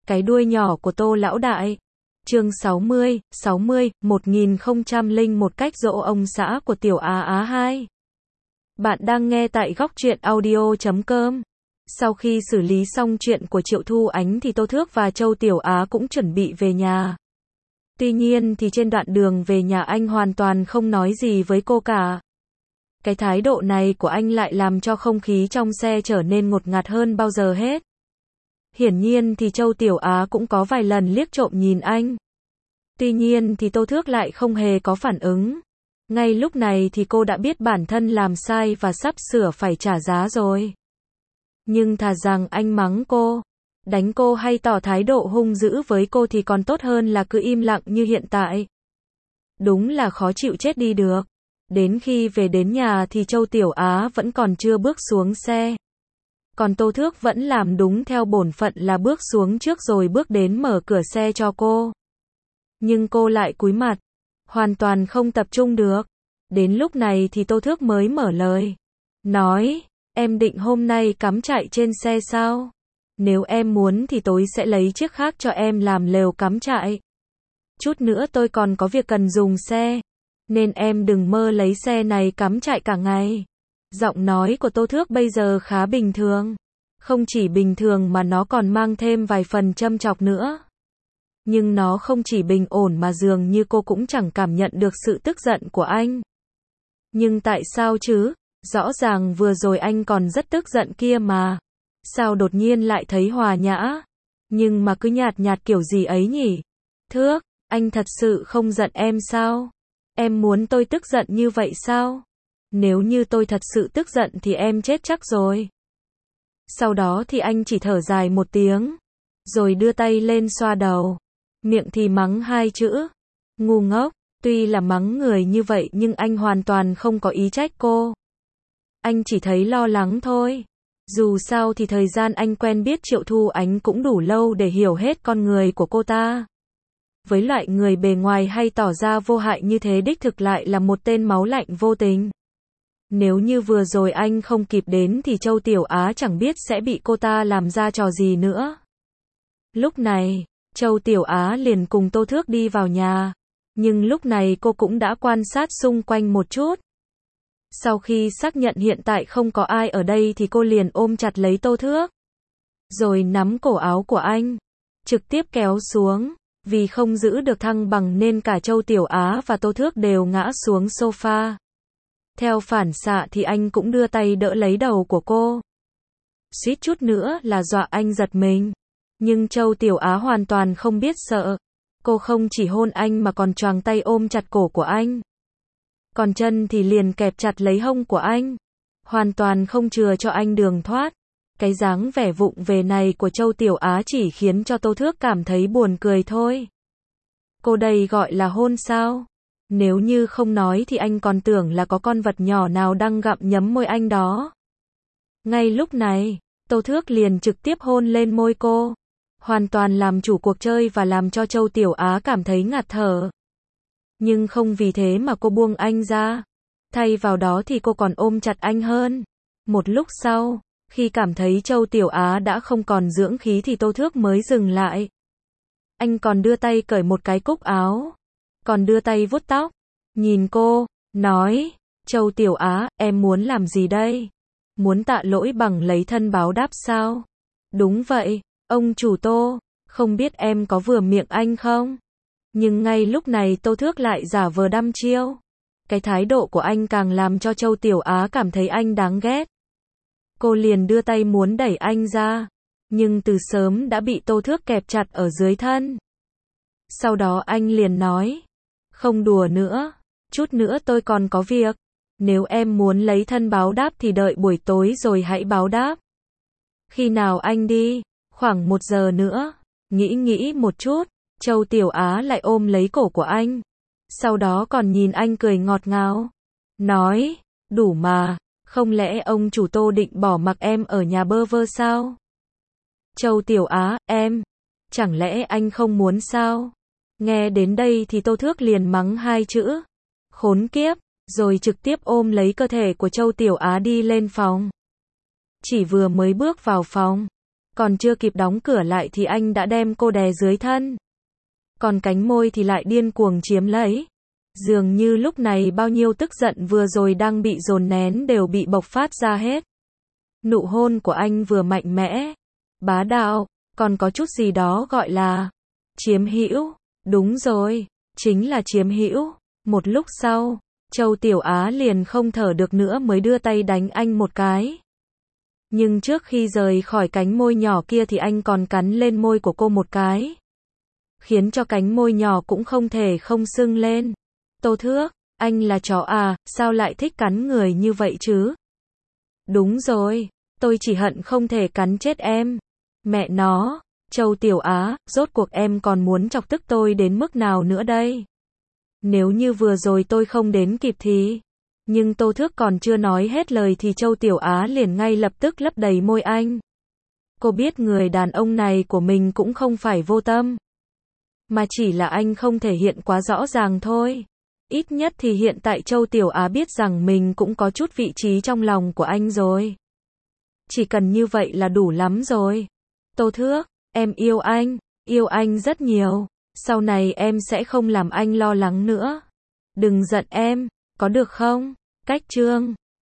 Cái đuôi nhỏ của Tô lão đại. Chương 60, 1001 cách dỗ ông xã của Tiểu Á Á 2. Bạn đang nghe tại góc truyện audio.com. Sau khi xử lý xong chuyện của Triệu Thu Ánh thì Tô Thước và Châu Tiểu Á cũng chuẩn bị về nhà. Tuy nhiên thì trên đoạn đường về nhà anh hoàn toàn không nói gì với cô cả. Cái thái độ này của anh lại làm cho không khí trong xe trở nên ngột ngạt hơn bao giờ hết. Hiển nhiên thì Châu Tiểu Á cũng có vài lần liếc trộm nhìn anh. Tuy nhiên thì Tô Thước lại không hề có phản ứng. Ngay lúc này thì cô đã biết bản thân làm sai và sắp sửa phải trả giá rồi. Nhưng thà rằng anh mắng cô, đánh cô hay tỏ thái độ hung dữ với cô thì còn tốt hơn là cứ im lặng như hiện tại. Đúng là khó chịu chết đi được. Đến khi về đến nhà thì Châu Tiểu Á vẫn còn chưa bước xuống xe. Còn Tô Thước vẫn làm đúng theo bổn phận là bước xuống trước rồi bước đến mở cửa xe cho cô. Nhưng cô lại cúi mặt, hoàn toàn không tập trung được. Đến lúc này thì Tô Thước mới mở lời. Nói, em định hôm nay cắm trại trên xe sao? Nếu em muốn thì tối sẽ lấy chiếc khác cho em làm lều cắm trại. Chút nữa tôi còn có việc cần dùng xe, nên em đừng mơ lấy xe này cắm trại cả ngày. Giọng nói của Tô Thước bây giờ khá bình thường. Không chỉ bình thường mà nó còn mang thêm vài phần châm chọc nữa. Nhưng nó không chỉ bình ổn mà dường như cô cũng chẳng cảm nhận được sự tức giận của anh. Nhưng tại sao chứ? Rõ ràng vừa rồi anh còn rất tức giận kia mà. Sao đột nhiên lại thấy hòa nhã? Nhưng mà cứ nhạt nhạt kiểu gì ấy nhỉ? Thước, anh thật sự không giận em sao? Em muốn tôi tức giận như vậy sao? Nếu như tôi thật sự tức giận thì em chết chắc rồi. Sau đó thì anh chỉ thở dài một tiếng, rồi đưa tay lên xoa đầu. Miệng thì mắng hai chữ. Ngu ngốc. Tuy là mắng người như vậy nhưng anh hoàn toàn không có ý trách cô. Anh chỉ thấy lo lắng thôi. Dù sao thì thời gian anh quen biết Triệu Thu Ánh cũng đủ lâu để hiểu hết con người của cô ta. Với loại người bề ngoài hay tỏ ra vô hại như thế đích thực lại là một tên máu lạnh vô tình. Nếu như vừa rồi anh không kịp đến thì Châu Tiểu Á chẳng biết sẽ bị cô ta làm ra trò gì nữa. Lúc này, Châu Tiểu Á liền cùng Tô Thước đi vào nhà. Nhưng lúc này cô cũng đã quan sát xung quanh một chút. Sau khi xác nhận hiện tại không có ai ở đây thì cô liền ôm chặt lấy Tô Thước. Rồi nắm cổ áo của anh, trực tiếp kéo xuống. Vì không giữ được thăng bằng nên cả Châu Tiểu Á và Tô Thước đều ngã xuống sofa. Theo phản xạ thì anh cũng đưa tay đỡ lấy đầu của cô. Suýt chút nữa là dọa anh giật mình. Nhưng Châu Tiểu Á hoàn toàn không biết sợ. Cô không chỉ hôn anh mà còn choàng tay ôm chặt cổ của anh. Còn chân thì liền kẹp chặt lấy hông của anh. Hoàn toàn không chừa cho anh đường thoát. Cái dáng vẻ vụng về này của Châu Tiểu Á chỉ khiến cho Tô Thước cảm thấy buồn cười thôi. Cô đây gọi là hôn sao? Nếu như không nói thì anh còn tưởng là có con vật nhỏ nào đang gặm nhấm môi anh đó. Ngay lúc này, Tô Thước liền trực tiếp hôn lên môi cô. Hoàn toàn làm chủ cuộc chơi và làm cho Châu Tiểu Á cảm thấy ngạt thở. Nhưng không vì thế mà cô buông anh ra. Thay vào đó thì cô còn ôm chặt anh hơn. Một lúc sau, khi cảm thấy Châu Tiểu Á đã không còn dưỡng khí thì Tô Thước mới dừng lại. Anh còn đưa tay cởi một cái cúc áo. Còn đưa tay vuốt tóc. Nhìn cô, nói, Châu Tiểu Á, em muốn làm gì đây? Muốn tạ lỗi bằng lấy thân báo đáp sao? Đúng vậy, ông chủ Tô, không biết em có vừa miệng anh không? Nhưng ngay lúc này Tô Thước lại giả vờ đăm chiêu. Cái thái độ của anh càng làm cho Châu Tiểu Á cảm thấy anh đáng ghét. Cô liền đưa tay muốn đẩy anh ra. Nhưng từ sớm đã bị Tô Thước kẹp chặt ở dưới thân. Sau đó anh liền nói. Không đùa nữa. Chút nữa tôi còn có việc. Nếu em muốn lấy thân báo đáp thì đợi buổi tối rồi hãy báo đáp. Khi nào anh đi? Khoảng 1 giờ nữa. Nghĩ một chút. Châu Tiểu Á lại ôm lấy cổ của anh. Sau đó còn nhìn anh cười ngọt ngào. Nói, đủ mà. Không lẽ ông chủ Tô định bỏ mặc em ở nhà bơ vơ sao? Châu Tiểu Á, em. Chẳng lẽ anh không muốn sao? Nghe đến đây thì Tô Thước liền mắng hai chữ. Khốn kiếp. Rồi trực tiếp ôm lấy cơ thể của Châu Tiểu Á đi lên phòng. Chỉ vừa mới bước vào phòng. Còn chưa kịp đóng cửa lại thì anh đã đem cô đè dưới thân. Còn cánh môi thì lại điên cuồng chiếm lấy. Dường như lúc này bao nhiêu tức giận vừa rồi đang bị dồn nén đều bị bộc phát ra hết. Nụ hôn của anh vừa mạnh mẽ, bá đạo, còn có chút gì đó gọi là chiếm hữu. Đúng rồi, chính là chiếm hữu. Một lúc sau, Châu Tiểu Á liền không thở được nữa mới đưa tay đánh anh một cái. Nhưng trước khi rời khỏi cánh môi nhỏ kia thì anh còn cắn lên môi của cô một cái, khiến cho cánh môi nhỏ cũng không thể không sưng lên. Tô Thước, anh là chó à, sao lại thích cắn người như vậy chứ? Đúng rồi, tôi chỉ hận không thể cắn chết em. Mẹ nó, Châu Tiểu Á, rốt cuộc em còn muốn chọc tức tôi đến mức nào nữa đây? Nếu như vừa rồi tôi không đến kịp thì... Nhưng Tô Thước còn chưa nói hết lời thì Châu Tiểu Á liền ngay lập tức lấp đầy môi anh. Cô biết người đàn ông này của mình cũng không phải vô tâm, mà chỉ là anh không thể hiện quá rõ ràng thôi. Ít nhất thì hiện tại Châu Tiểu Á biết rằng mình cũng có chút vị trí trong lòng của anh rồi. Chỉ cần như vậy là đủ lắm rồi. Tô Thước, em yêu anh rất nhiều. Sau này em sẽ không làm anh lo lắng nữa. Đừng giận em, có được không? Cách chương